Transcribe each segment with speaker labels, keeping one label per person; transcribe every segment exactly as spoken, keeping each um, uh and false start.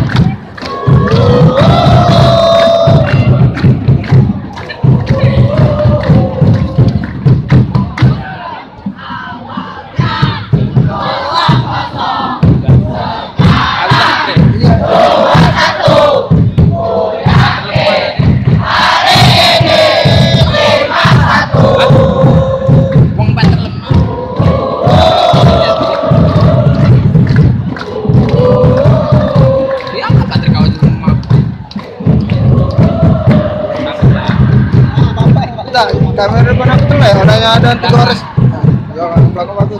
Speaker 1: Kamera depan aku tuh lah, adanya ada anti gores. Ya kan belakang bagus.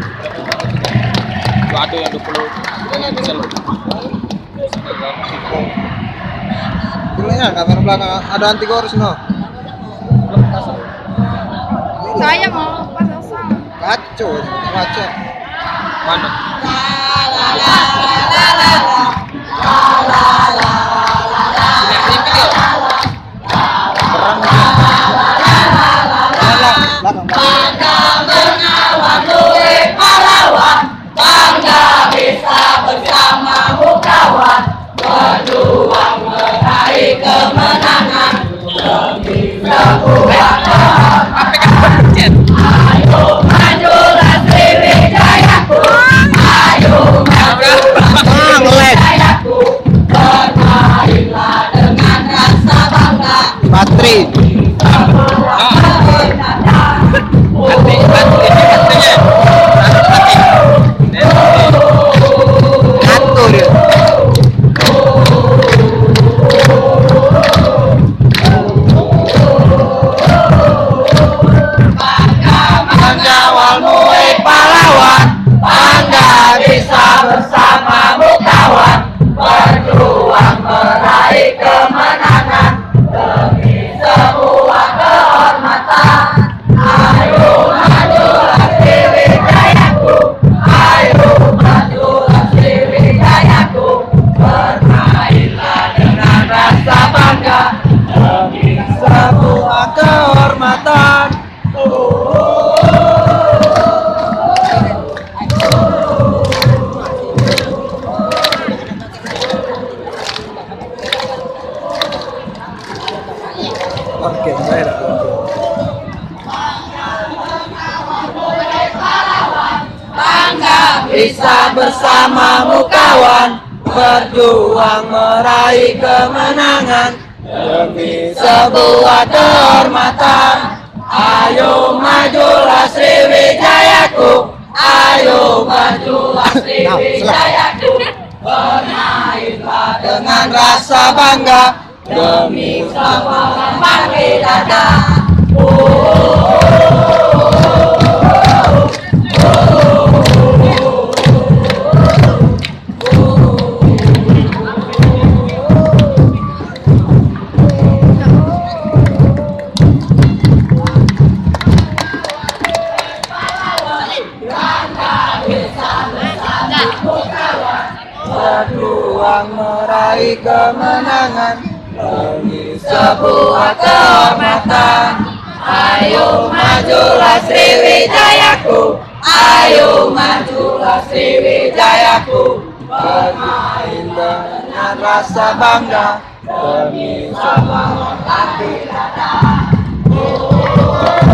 Speaker 2: Itu ada yang dua puluh yang bisa lu.
Speaker 1: Bilangnya kamera belakang ada anti gores no.
Speaker 3: Saya mau pasang.
Speaker 1: Kacau, macam.
Speaker 2: Mana?
Speaker 4: Bangga mengawal duit pahlawan, bangga bisa bersamamu kawan, berjuang meraih kemenangan demi sebuah kehormatan. Ayo majulah Sriwijayaku, ayo majulah Sriwijayaku, bermainlah dengan rasa bangga.
Speaker 1: Patri.
Speaker 2: Hati, hati, hatinya.
Speaker 1: Satu dia.
Speaker 4: Mengawal murid pahlawan, bangga bisa bersamamu kawan, berjuang meraih kemenangan demi sebuah kehormatan. Ayo majulah Sriwijayaku, ayo majulah Sriwijayaku, bermainlah dengan rasa bangga demi sebuah kehormatan.
Speaker 1: Oke, baik.
Speaker 4: Bangga bisa bersamamu kawan, berjuang meraih kemenangan demi sebuah kehormatan. Ayo majulah Sriwijayaku, ayo majulah Sriwijayaku, bermainlah dengan rasa bangga demi sebuah bangkit dada. Berjuang meraih kemenangan demi sebuah kehormatan. Ayo majulah Sriwijayaku, ayo majulah Sriwijayaku, bermain dengan rasa bangga demi sebuah bangkit dada.